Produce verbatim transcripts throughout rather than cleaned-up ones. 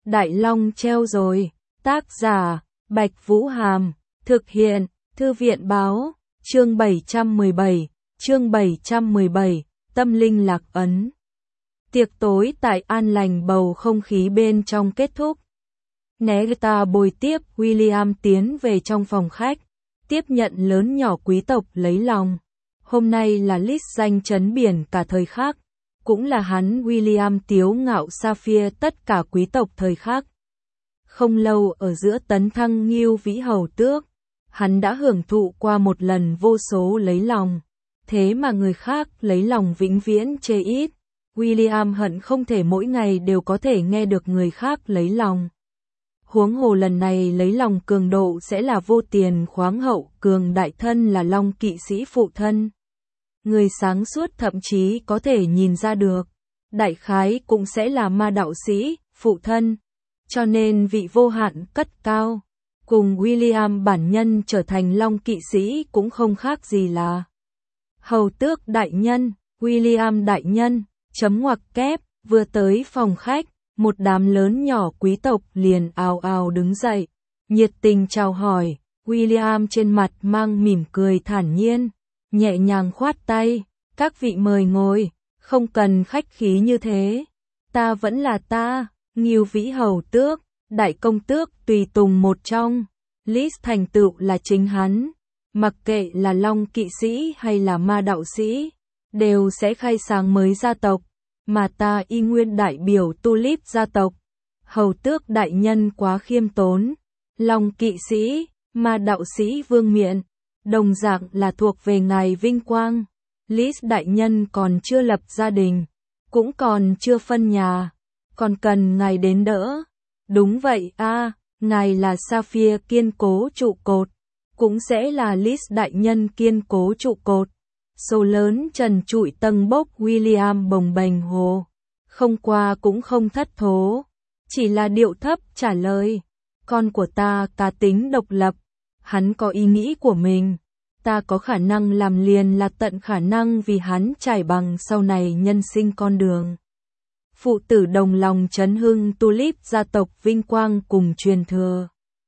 Đại Long treo rồi. Tác giả, Bạch Vũ Hàm. Thực hiện, Thư viện báo. Chương bảy trăm mười bảy. Chương bảy trăm mười bảy. Tâm linh lạc ấn. Tiệc tối tại An Lành bầu không khí bên trong kết thúc. Nesta bồi tiếp William tiến về trong phòng khách, tiếp nhận lớn nhỏ quý tộc lấy lòng. Hôm nay là Liz danh chấn biển cả thời khắc, cũng là hắn William tiếu ngạo Sapphire tất cả quý tộc thời khắc. Không lâu ở giữa tấn thăng Ngưu Vĩ Hầu Tước, hắn đã hưởng thụ qua một lần vô số lấy lòng. Thế mà người khác lấy lòng vĩnh viễn chê ít. William hận không thể mỗi ngày đều có thể nghe được người khác lấy lòng. Huống hồ lần này lấy lòng cường độ sẽ là vô tiền khoáng hậu cường đại thân là Long kỵ sĩ phụ thân. Người sáng suốt thậm chí có thể nhìn ra được, đại khái cũng sẽ là ma đạo sĩ, phụ thân. Cho nên vị vô hạn cất cao, cùng William bản nhân trở thành Long kỵ sĩ cũng không khác gì là Hầu Tước đại nhân, William đại nhân, chấm ngoặc kép, vừa tới phòng khách. Một đám lớn nhỏ quý tộc liền ào ào đứng dậy, nhiệt tình chào hỏi. William trên mặt mang mỉm cười thản nhiên, nhẹ nhàng khoát tay, các vị mời ngồi, không cần khách khí như thế. Ta vẫn là ta, Ngưu Vĩ Hầu Tước, đại công tước tùy tùng một trong. Liz thành tựu là chính hắn, mặc kệ là Long kỵ sĩ hay là ma đạo sĩ, đều sẽ khai sáng mới gia tộc. Mà ta y nguyên đại biểu Tulip gia tộc. Hầu Tước đại nhân quá khiêm tốn. Long kỵ sĩ, ma đạo sĩ vương miện, đồng dạng là thuộc về ngài vinh quang. Liz đại nhân còn chưa lập gia đình, cũng còn chưa phân nhà, còn cần ngài đến đỡ. Đúng vậy a, à, ngài là Sapphire kiên cố trụ cột, cũng sẽ là Liz đại nhân kiên cố trụ cột. Số lớn trần trụi tầng bốc William bồng bềnh hồ, không qua cũng không thất thố, chỉ là điệu thấp trả lời. Con của ta cá tính độc lập, hắn có ý nghĩ của mình, ta có khả năng làm liền là tận khả năng vì hắn trải bằng sau này nhân sinh con đường. Phụ tử đồng lòng chấn hưng Tulip gia tộc vinh quang cùng truyền thừa.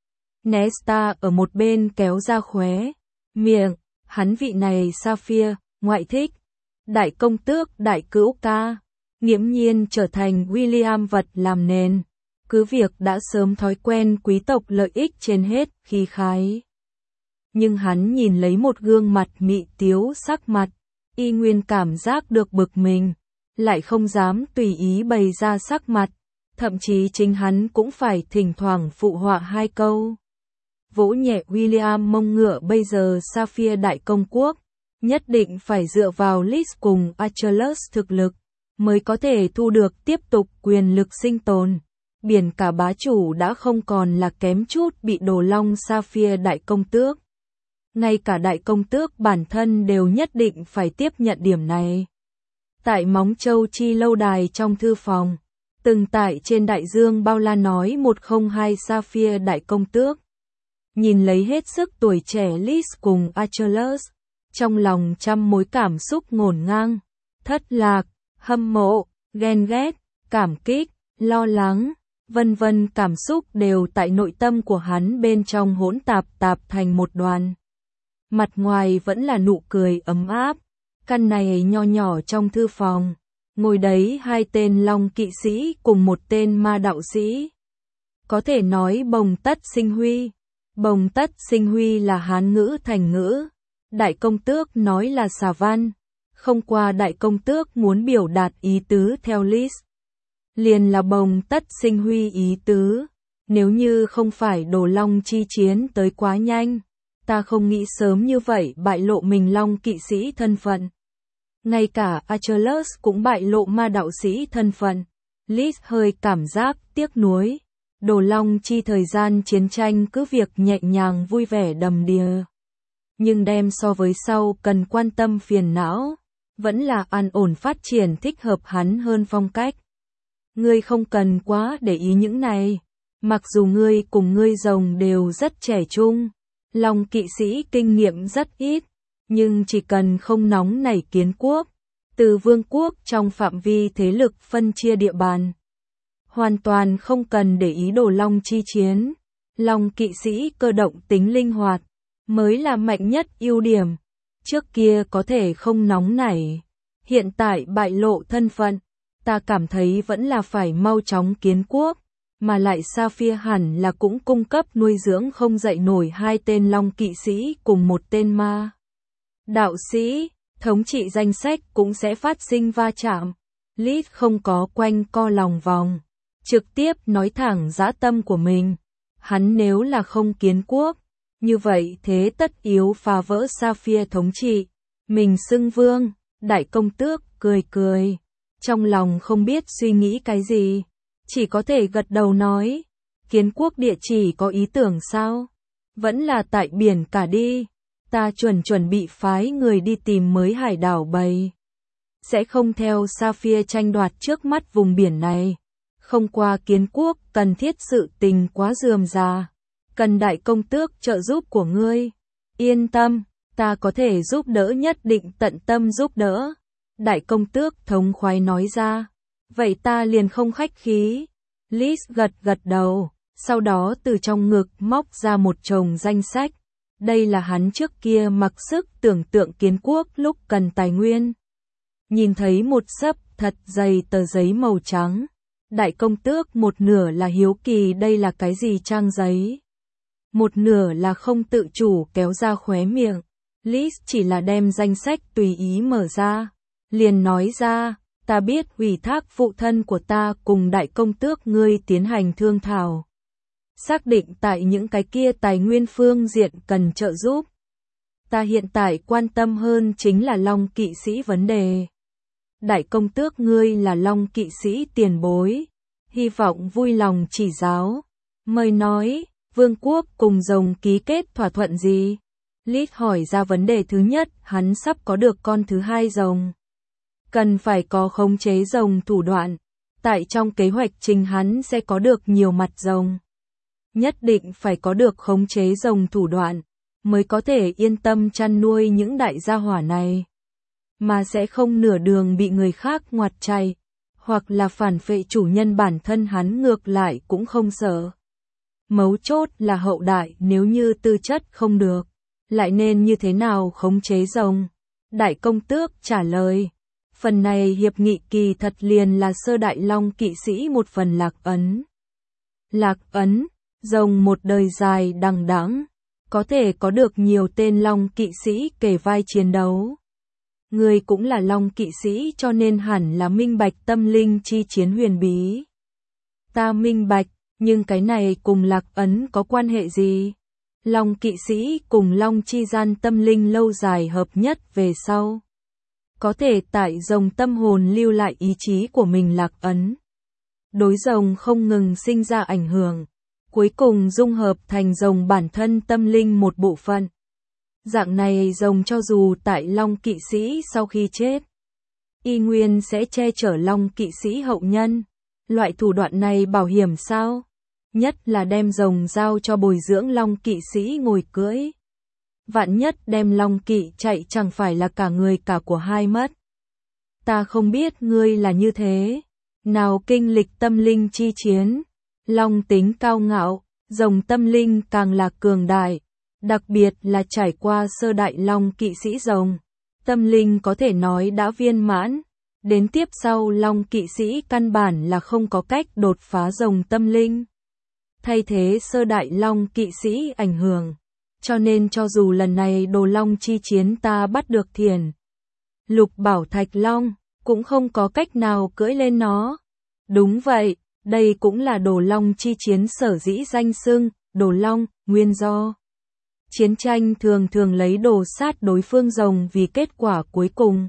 Nesta ở một bên kéo ra khóe miệng. Hắn vị này Sapphire, ngoại thích, đại công tước đại cữu ca, nghiễm nhiên trở thành William vật làm nền, cứ việc đã sớm thói quen quý tộc lợi ích trên hết khí khái. Nhưng hắn nhìn lấy một gương mặt mị tiếu sắc mặt, y nguyên cảm giác được bực mình, lại không dám tùy ý bày ra sắc mặt, thậm chí chính hắn cũng phải thỉnh thoảng phụ họa hai câu. Vỗ nhẹ William mông ngựa bây giờ Sapphire đại công quốc, nhất định phải dựa vào Liz cùng Achilles thực lực, mới có thể thu được tiếp tục quyền lực sinh tồn. Biển cả bá chủ đã không còn là kém chút bị đổ long Sapphire đại công tước. Ngay cả đại công tước bản thân đều nhất định phải tiếp nhận điểm này. Tại Móng Châu Chi lâu đài trong thư phòng, từng tại trên đại dương bao la nói một không hai Sapphire đại công tước. Nhìn lấy hết sức tuổi trẻ Liz cùng Achilles, trong lòng trăm mối cảm xúc ngổn ngang, thất lạc, hâm mộ, ghen ghét, cảm kích, lo lắng, vân vân cảm xúc đều tại nội tâm của hắn bên trong hỗn tạp tạp thành một đoàn. Mặt ngoài vẫn là nụ cười ấm áp, căn này nho nhỏ trong thư phòng, ngồi đấy hai tên Long kỵ sĩ cùng một tên ma đạo sĩ. Có thể nói bồng tất sinh huy. Bồng tất sinh huy là Hán ngữ thành ngữ, đại công tước nói là xà văn, không qua đại công tước muốn biểu đạt ý tứ theo Liz. Liền là bồng tất sinh huy ý tứ, nếu như không phải đồ long chi chiến tới quá nhanh, ta không nghĩ sớm như vậy bại lộ mình Long kỵ sĩ thân phận. Ngay cả Achilles cũng bại lộ ma đạo sĩ thân phận, Liz hơi cảm giác tiếc nuối. Đồ long chi thời gian chiến tranh cứ việc nhẹ nhàng vui vẻ đầm đìa. Nhưng đem so với sau cần quan tâm phiền não, vẫn là an ổn phát triển thích hợp hắn hơn phong cách. Ngươi không cần quá để ý những này, mặc dù ngươi cùng ngươi rồng đều rất trẻ trung, Long kỵ sĩ kinh nghiệm rất ít, nhưng chỉ cần không nóng nảy kiến quốc, từ vương quốc trong phạm vi thế lực phân chia địa bàn. hoàn toàn không cần để ý đồ long chi chiến. Long kỵ sĩ cơ động tính linh hoạt, mới là mạnh nhất ưu điểm. Trước kia có thể không nóng nảy, hiện tại bại lộ thân phận, ta cảm thấy vẫn là phải mau chóng kiến quốc, mà lại Sapphire hẳn là cũng cung cấp nuôi dưỡng không dậy nổi hai tên long kỵ sĩ cùng một tên ma đạo sĩ, thống trị danh sách cũng sẽ phát sinh va chạm. Lit không có quanh co lòng vòng, trực tiếp nói thẳng dã tâm của mình. Hắn nếu là không kiến quốc, như vậy thế tất yếu phá vỡ Sapphire thống trị, mình xưng vương. Đại công tước cười cười, trong lòng không biết suy nghĩ cái gì, chỉ có thể gật đầu nói, kiến quốc địa chỉ có ý tưởng sao? Vẫn là tại biển cả đi, ta chuẩn chuẩn bị phái người đi tìm mới hải đảo bầy. Sẽ không theo Sapphire tranh đoạt trước mắt vùng biển này. Không qua kiến quốc cần thiết sự tình quá rườm rà, cần đại công tước trợ giúp của ngươi. Yên tâm, ta có thể giúp đỡ, nhất định tận tâm giúp đỡ. Đại công tước thống khoái nói ra. Vậy ta liền không khách khí. Liz gật gật đầu, sau đó từ trong ngực móc ra một chồng danh sách. Đây là hắn trước kia mặc sức tưởng tượng kiến quốc lúc cần tài nguyên. Nhìn thấy một xấp thật dày tờ giấy màu trắng. Đại công tước một nửa là hiếu kỳ đây là cái gì trang giấy. Một nửa là không tự chủ kéo ra khóe miệng. Liz chỉ là đem danh sách tùy ý mở ra. Liền nói ra, ta biết ủy thác phụ thân của ta cùng đại công tước ngươi tiến hành thương thảo. Xác định tại những cái kia tài nguyên phương diện cần trợ giúp. Ta hiện tại quan tâm hơn chính là long kỵ sĩ vấn đề. Đại công tước ngươi là long kỵ sĩ tiền bối, hy vọng vui lòng chỉ giáo. Mời nói, vương quốc cùng rồng ký kết thỏa thuận gì? Liz hỏi ra vấn đề thứ nhất, hắn sắp có được con thứ hai rồng. Cần phải có khống chế rồng thủ đoạn. Tại trong kế hoạch trình hắn sẽ có được nhiều mặt rồng. Nhất định phải có được khống chế rồng thủ đoạn, mới có thể yên tâm chăn nuôi những đại gia hỏa này. Mà sẽ không nửa đường bị người khác ngoặt chạy, hoặc là phản phệ chủ nhân bản thân hắn ngược lại cũng không sợ. Mấu chốt là hậu đại nếu như tư chất không được, lại nên như thế nào khống chế rồng? Đại công tước trả lời, phần này hiệp nghị kỳ thật liền là sơ đại long kỵ sĩ một phần lạc ấn. Lạc ấn, rồng một đời dài đằng đẵng, có thể có được nhiều tên long kỵ sĩ kề vai chiến đấu. Người cũng là long kỵ sĩ cho nên hẳn là minh bạch tâm linh chi chiến huyền bí. Ta minh bạch, nhưng cái này cùng lạc ấn có quan hệ gì? Long kỵ sĩ cùng long chi gian tâm linh lâu dài hợp nhất về sau. Có thể tại rồng tâm hồn lưu lại ý chí của mình lạc ấn. Đối rồng không ngừng sinh ra ảnh hưởng, cuối cùng dung hợp thành rồng bản thân tâm linh một bộ phận. Dạng này rồng cho dù tại long kỵ sĩ sau khi chết, y nguyên sẽ che chở long kỵ sĩ hậu nhân. Loại thủ đoạn này bảo hiểm sao? Nhất là đem rồng giao cho bồi dưỡng long kỵ sĩ ngồi cưỡi. Vạn nhất đem long kỵ chạy chẳng phải là cả người cả của hai mất. Ta không biết ngươi là như thế. Nào kinh lịch tâm linh chi chiến. Long tính cao ngạo, rồng tâm linh càng là cường đại. Đặc biệt là trải qua sơ đại long kỵ sĩ rồng. Tâm linh có thể nói đã viên mãn. Đến tiếp sau long kỵ sĩ căn bản là không có cách đột phá rồng tâm linh. Thay thế sơ đại long kỵ sĩ ảnh hưởng. Cho nên cho dù lần này đồ long chi chiến ta bắt được thiền lục bảo thạch long, cũng không có cách nào cưỡi lên nó. Đúng vậy, đây cũng là đồ long chi chiến sở dĩ danh xưng, đồ long, nguyên do. Chiến tranh thường thường lấy đồ sát đối phương rồng vì kết quả cuối cùng.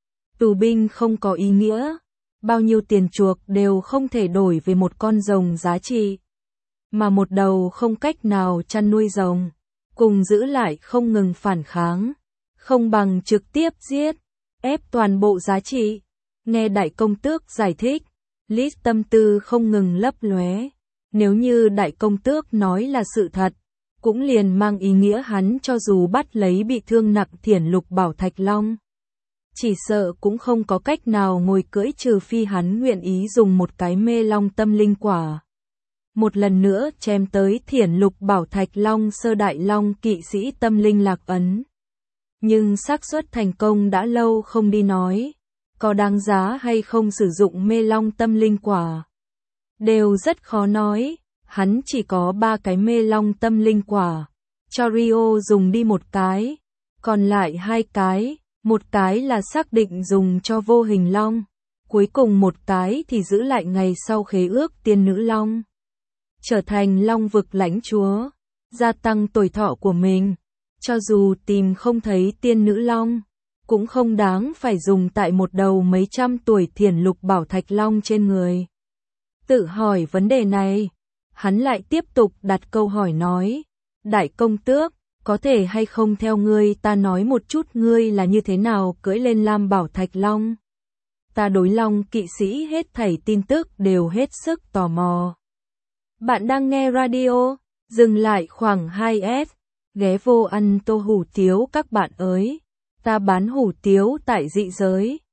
Tù binh không có ý nghĩa, bao nhiêu tiền chuộc đều không thể đổi về một con rồng giá trị. Mà một đầu không cách nào chăn nuôi rồng, cùng giữ lại không ngừng phản kháng, không bằng trực tiếp giết, ép toàn bộ giá trị. Nghe đại công tước giải thích, Liz tâm tư không ngừng lấp lóe. Nếu như đại công tước nói là sự thật, cũng liền mang ý nghĩa hắn cho dù bắt lấy bị thương nặng thiển lục bảo thạch long, chỉ sợ cũng không có cách nào ngồi cưỡi trừ phi hắn nguyện ý dùng một cái mê long tâm linh quả. Một lần nữa chém tới Thiển Lục Bảo Thạch Long sơ đại long kỵ sĩ tâm linh lạc ấn. Nhưng xác suất thành công đã lâu không đi nói, có đáng giá hay không sử dụng mê long tâm linh quả. Đều rất khó nói, hắn chỉ có ba cái mê long tâm linh quả, cho Rio dùng đi một cái, còn lại hai cái, một cái là xác định dùng cho vô hình long, cuối cùng một cái thì giữ lại ngày sau khế ước tiên nữ long. Trở thành long vực lãnh chúa, gia tăng tuổi thọ của mình, cho dù tìm không thấy tiên nữ long, cũng không đáng phải dùng tại một đầu mấy trăm tuổi Thiển Lục Bảo Thạch Long trên người. Tự hỏi vấn đề này, hắn lại tiếp tục đặt câu hỏi nói, Đại công tước, có thể hay không theo ngươi ta nói một chút ngươi là như thế nào cưỡi lên Lam Bảo Thạch Long? Ta đối long kỵ sĩ hết thảy tin tức đều hết sức tò mò. Bạn đang nghe radio, dừng lại khoảng hai s, ghé vô ăn tô hủ tiếu các bạn ơi, ta bán hủ tiếu tại dị giới.